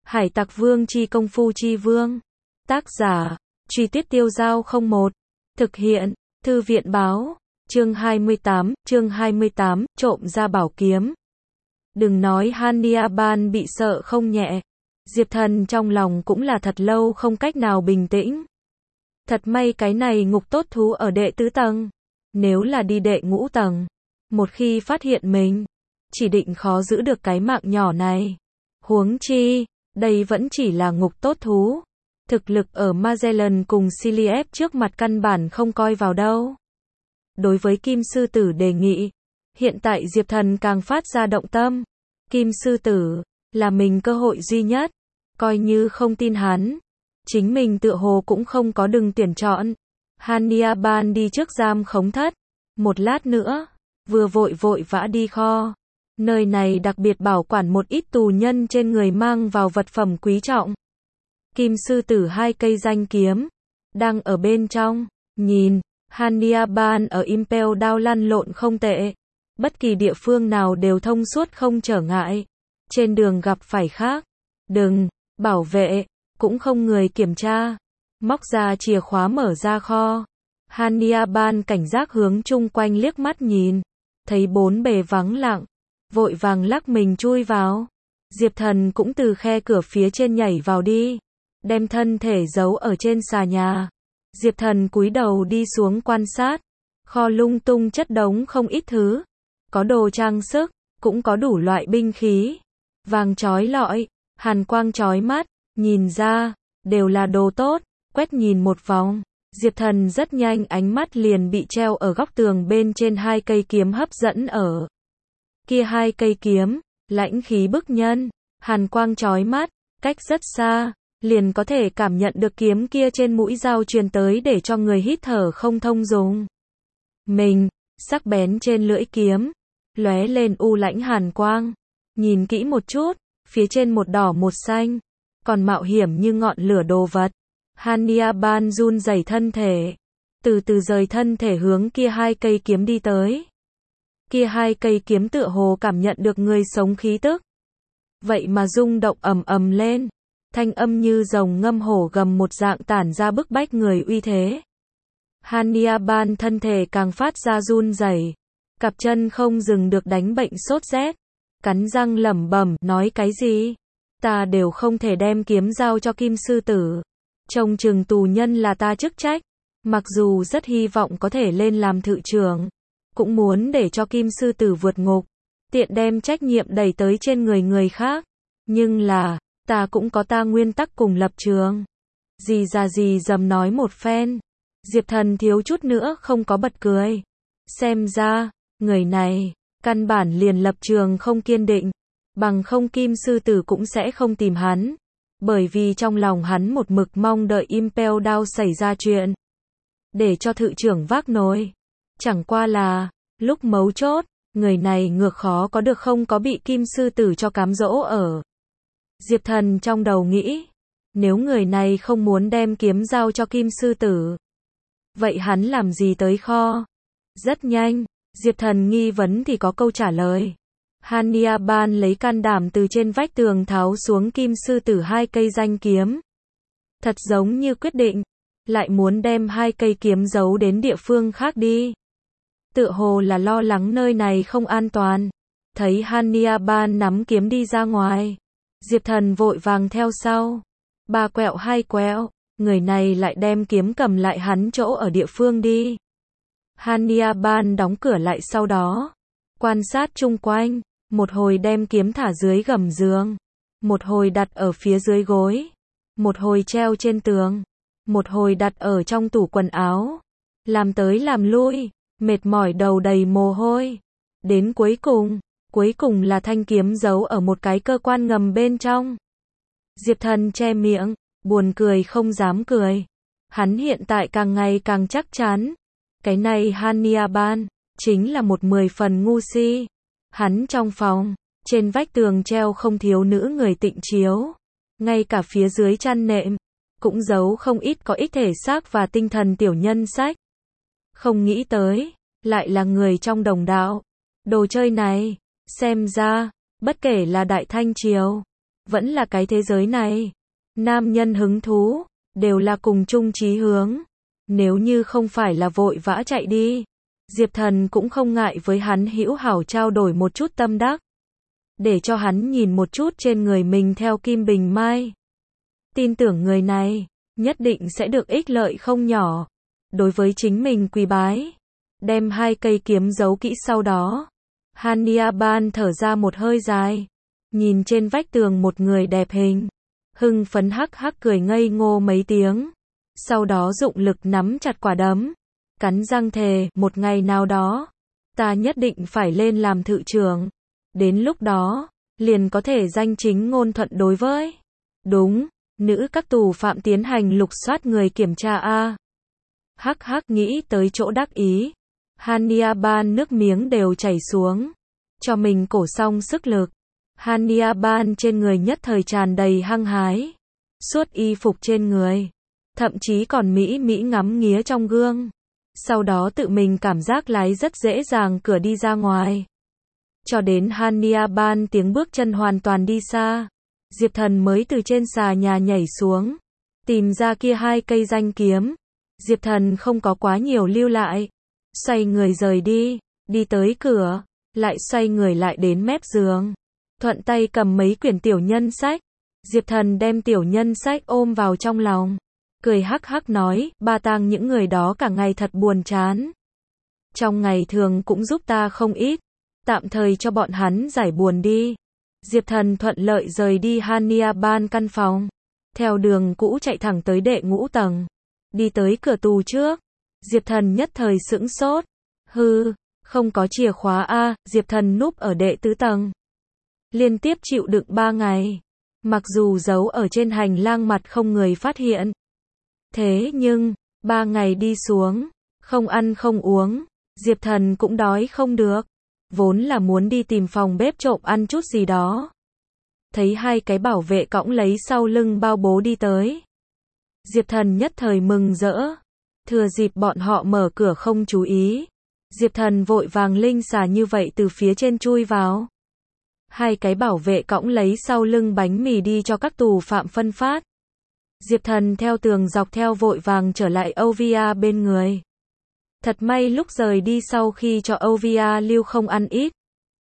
Hải Tặc Vương chi công phu chi vương. Tác giả, Truy Tuyết Tiêu Dao 01. Thực hiện, Thư viện báo. Chương 28, trộm ra bảo kiếm. Đừng nói Hania Ban bị sợ không nhẹ. Diệp Thần trong lòng cũng là thật lâu không cách nào bình tĩnh. Thật may cái này ngục tốt thú ở đệ tứ tầng. Nếu là đi đệ ngũ tầng, một khi phát hiện mình, chỉ định khó giữ được cái mạng nhỏ này. Huống chi, đây vẫn chỉ là ngục tốt thú. Thực lực ở Magellan cùng Siliep trước mặt căn bản không coi vào đâu. Đối với Kim Sư Tử đề nghị, hiện tại Diệp Thần càng phát ra động tâm. Kim Sư Tử là mình cơ hội duy nhất, coi như không tin hắn, chính mình tựa hồ cũng không có đường tuyển chọn. Hania Ban đi trước giam khống thất, một lát nữa, vừa vội vã đi kho. Nơi này đặc biệt bảo quản một ít tù nhân trên người mang vào vật phẩm quý trọng. Kim Sư Tử 2 cây danh kiếm, đang ở bên trong, nhìn, Hania Ban ở Impel Down lăn lộn không tệ. Bất kỳ địa phương nào đều thông suốt không trở ngại. Trên đường gặp phải khác, đừng, bảo vệ, cũng không người kiểm tra. Móc ra chìa khóa mở ra kho. Hania Ban cảnh giác hướng chung quanh liếc mắt nhìn, thấy bốn bề vắng lặng, vội vàng lắc mình chui vào. Diệp Thần cũng từ khe cửa phía trên nhảy vào đi, đem thân thể giấu ở trên xà nhà. Diệp Thần cúi đầu đi xuống quan sát, kho lung tung chất đống không ít thứ, có đồ trang sức, cũng có đủ loại binh khí, vàng chói lọi, hàn quang chói mắt, nhìn ra, đều là đồ tốt. Quét nhìn một vòng, Diệp Thần rất nhanh ánh mắt liền bị treo ở góc tường bên trên 2 cây kiếm hấp dẫn ở. Kia 2 cây kiếm, lãnh khí bức nhân, hàn quang chói mắt, cách rất xa, liền có thể cảm nhận được kiếm kia trên mũi dao truyền tới để cho người hít thở không thông dùng. Mình, sắc bén trên lưỡi kiếm, lóe lên u lãnh hàn quang, nhìn kỹ một chút, phía trên một đỏ một xanh, còn mạo hiểm như ngọn lửa đồ vật. Hania Ban run rẩy thân thể, từ từ rời thân thể hướng kia 2 cây kiếm đi tới. Kia 2 cây kiếm tựa hồ cảm nhận được người sống khí tức, vậy mà rung động ầm ầm lên, thanh âm như rồng ngâm hổ gầm một dạng tản ra bức bách người uy thế. Hania Ban thân thể càng phát ra run rẩy, cặp chân không dừng được đánh bệnh sốt rét, cắn răng lẩm bẩm, nói cái gì? Ta đều không thể đem kiếm giao cho Kim Sư Tử. Trông chừng tù nhân là ta chức trách, mặc dù rất hy vọng có thể lên làm thự trưởng, cũng muốn để cho Kim Sư Tử vượt ngục, tiện đem trách nhiệm đẩy tới trên người khác. Nhưng là, ta cũng có ta nguyên tắc cùng lập trường. Gì ra gì dầm nói một phen, Diệp Thần thiếu chút nữa không có bật cười. Xem ra, người này, căn bản liền lập trường không kiên định, bằng không Kim Sư Tử cũng sẽ không tìm hắn. Bởi vì trong lòng hắn một mực mong đợi Impel Down xảy ra chuyện, để cho thự trưởng vác nồi. Chẳng qua là, lúc mấu chốt, người này ngược khó có được không có bị Kim Sư Tử cho cám dỗ ở. Diệp Thần trong đầu nghĩ, nếu người này không muốn đem kiếm giao cho Kim Sư Tử, vậy hắn làm gì tới kho? Rất nhanh, Diệp Thần nghi vấn thì có câu trả lời. Hania Ban lấy can đảm từ trên vách tường tháo xuống Kim Sư Tử 2 cây danh kiếm. Thật giống như quyết định, lại muốn đem 2 cây kiếm giấu đến địa phương khác đi. Tựa hồ là lo lắng nơi này không an toàn. Thấy Hania Ban nắm kiếm đi ra ngoài, Diệp Thần vội vàng theo sau. 3 quẹo 2 quẹo, người này lại đem kiếm cầm lại hắn chỗ ở địa phương đi. Hania Ban đóng cửa lại sau đó, quan sát chung quanh. Một hồi đem kiếm thả dưới gầm giường, một hồi đặt ở phía dưới gối, một hồi treo trên tường, một hồi đặt ở trong tủ quần áo. Làm tới làm lui, mệt mỏi đầu đầy mồ hôi. Đến cuối cùng là thanh kiếm giấu ở một cái cơ quan ngầm bên trong. Diệp Thần che miệng, buồn cười không dám cười. Hắn hiện tại càng ngày càng chắc chắn, cái này Hania Ban chính là một 10 phần ngu si. Hắn trong phòng, trên vách tường treo không thiếu nữ người tịnh chiếu, ngay cả phía dưới chăn nệm, cũng giấu không ít có ích thể xác và tinh thần tiểu nhân sách. Không nghĩ tới, lại là người trong đồng đạo. Đồ chơi này, xem ra, bất kể là Đại Thanh Triều, vẫn là cái thế giới này. Nam nhân hứng thú, đều là cùng chung chí hướng. Nếu như không phải là vội vã chạy đi, Diệp Thần cũng không ngại với hắn hữu hảo trao đổi một chút tâm đắc. Để cho hắn nhìn một chút trên người mình theo Kim Bình Mai. Tin tưởng người này, nhất định sẽ được ích lợi không nhỏ. Đối với chính mình quỳ bái. Đem 2 cây kiếm giấu kỹ sau đó. Hania Ban thở ra một hơi dài. Nhìn trên vách tường một người đẹp hình. Hưng phấn hắc hắc cười ngây ngô mấy tiếng. Sau đó dụng lực nắm chặt quả đấm. Cắn răng thề, một ngày nào đó, ta nhất định phải lên làm thự trưởng. Đến lúc đó, liền có thể danh chính ngôn thuận đối với. Đúng, nữ các tù phạm tiến hành lục soát người kiểm tra a. Hắc hắc nghĩ tới chỗ đắc ý. Hania Ban nước miếng đều chảy xuống. Cho mình cổ xong sức lực. Hania Ban trên người nhất thời tràn đầy hăng hái. Suốt y phục trên người. Thậm chí còn mỹ mỹ ngắm nghía trong gương. Sau đó tự mình cảm giác lái rất dễ dàng cửa đi ra ngoài. Cho đến Hania Ban tiếng bước chân hoàn toàn đi xa. Diệp Thần mới từ trên xà nhà nhảy xuống. Tìm ra kia 2 cây danh kiếm. Diệp Thần không có quá nhiều lưu lại. Xoay người rời đi. Đi tới cửa. Lại xoay người lại đến mép giường. Thuận tay cầm mấy quyển tiểu nhân sách. Diệp Thần đem tiểu nhân sách ôm vào trong lòng. Cười hắc hắc nói, ba tang những người đó cả ngày thật buồn chán. Trong ngày thường cũng giúp ta không ít. Tạm thời cho bọn hắn giải buồn đi. Diệp Thần thuận lợi rời đi Hania Ban căn phòng. Theo đường cũ chạy thẳng tới đệ ngũ tầng. Đi tới cửa tù trước. Diệp Thần nhất thời sững sốt. Hừ, không có chìa khóa a. Diệp Thần núp ở đệ tứ tầng. Liên tiếp chịu đựng 3 ngày. Mặc dù giấu ở trên hành lang mặt không người phát hiện. Thế nhưng, 3 ngày đi xuống, không ăn không uống, Diệp Thần cũng đói không được. Vốn là muốn đi tìm phòng bếp trộm ăn chút gì đó. Thấy 2 cái bảo vệ cõng lấy sau lưng bao bố đi tới. Diệp Thần nhất thời mừng rỡ. Thừa dịp bọn họ mở cửa không chú ý. Diệp Thần vội vàng linh xà như vậy từ phía trên chui vào. 2 cái bảo vệ cõng lấy sau lưng bánh mì đi cho các tù phạm phân phát. Diệp Thần theo tường dọc theo vội vàng trở lại Ovia bên người. Thật may lúc rời đi sau khi cho Ovia lưu không ăn ít.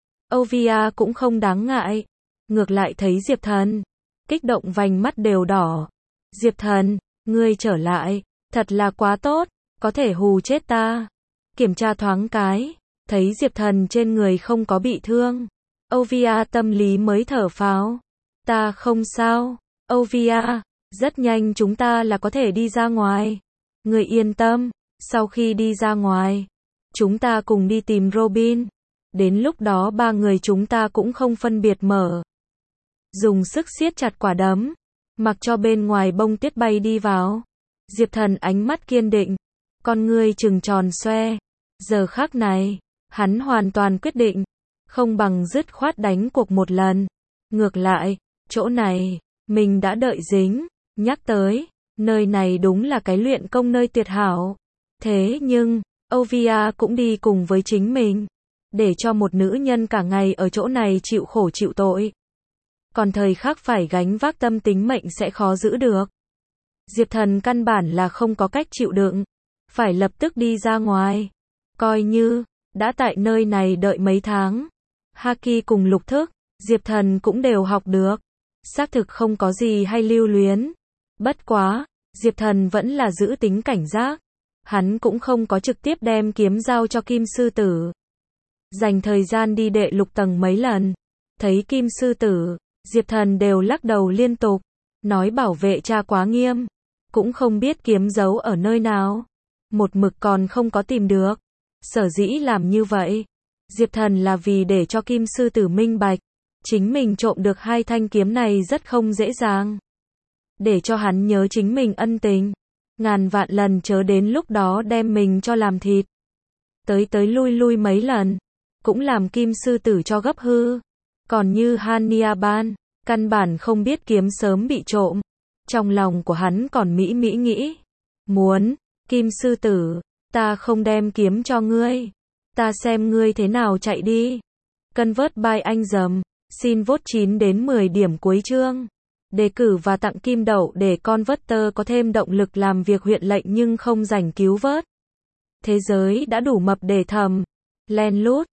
Ovia cũng không đáng ngại. Ngược lại thấy Diệp Thần. Kích động vành mắt đều đỏ. Diệp Thần, ngươi trở lại. Thật là quá tốt. Có thể hù chết ta. Kiểm tra thoáng cái. Thấy Diệp Thần trên người không có bị thương. Ovia tâm lý mới thở phào. Ta không sao. Ovia. Rất nhanh chúng ta là có thể đi ra ngoài. Người yên tâm, sau khi đi ra ngoài, chúng ta cùng đi tìm Robin. Đến lúc đó 3 người chúng ta cũng không phân biệt mở. Dùng sức siết chặt quả đấm, mặc cho bên ngoài bông tuyết bay đi vào. Diệp Thần ánh mắt kiên định, con ngươi trừng tròn xoe. Giờ khắc này, hắn hoàn toàn quyết định, không bằng dứt khoát đánh cuộc một lần. Ngược lại, chỗ này, mình đã đợi dính. Nhắc tới, nơi này đúng là cái luyện công nơi tuyệt hảo. Thế nhưng, Ovia cũng đi cùng với chính mình. Để cho một nữ nhân cả ngày ở chỗ này chịu khổ chịu tội. Còn thời khắc phải gánh vác tâm tính mệnh sẽ khó giữ được. Diệp Thần căn bản là không có cách chịu đựng. Phải lập tức đi ra ngoài. Coi như, đã tại nơi này đợi mấy tháng. Haki cùng lục thức, Diệp Thần cũng đều học được. Xác thực không có gì hay lưu luyến. Bất quá, Diệp Thần vẫn là giữ tính cảnh giác. Hắn cũng không có trực tiếp đem kiếm giao cho Kim Sư Tử. Dành thời gian đi đệ lục tầng mấy lần. Thấy Kim Sư Tử, Diệp Thần đều lắc đầu liên tục. Nói bảo vệ cha quá nghiêm. Cũng không biết kiếm giấu ở nơi nào. Một mực còn không có tìm được. Sở dĩ làm như vậy. Diệp Thần là vì để cho Kim Sư Tử minh bạch. Chính mình trộm được 2 thanh kiếm này rất không dễ dàng. Để cho hắn nhớ chính mình ân tình. Ngàn vạn lần chớ đến lúc đó đem mình cho làm thịt. Tới lui mấy lần. Cũng làm Kim Sư Tử cho gấp hư. Còn như Hania Ban, căn bản không biết kiếm sớm bị trộm. Trong lòng của hắn còn mỹ nghĩ. Muốn, Kim Sư Tử, ta không đem kiếm cho ngươi. Ta xem ngươi thế nào chạy đi. Convert by anh dầm. Xin vote 9 đến 10 điểm cuối chương. Đề cử và tặng kim đậu để con Vector có thêm động lực làm việc huyện lệnh nhưng không rảnh cứu vớt. Thế giới đã đủ mập để thầm len lút.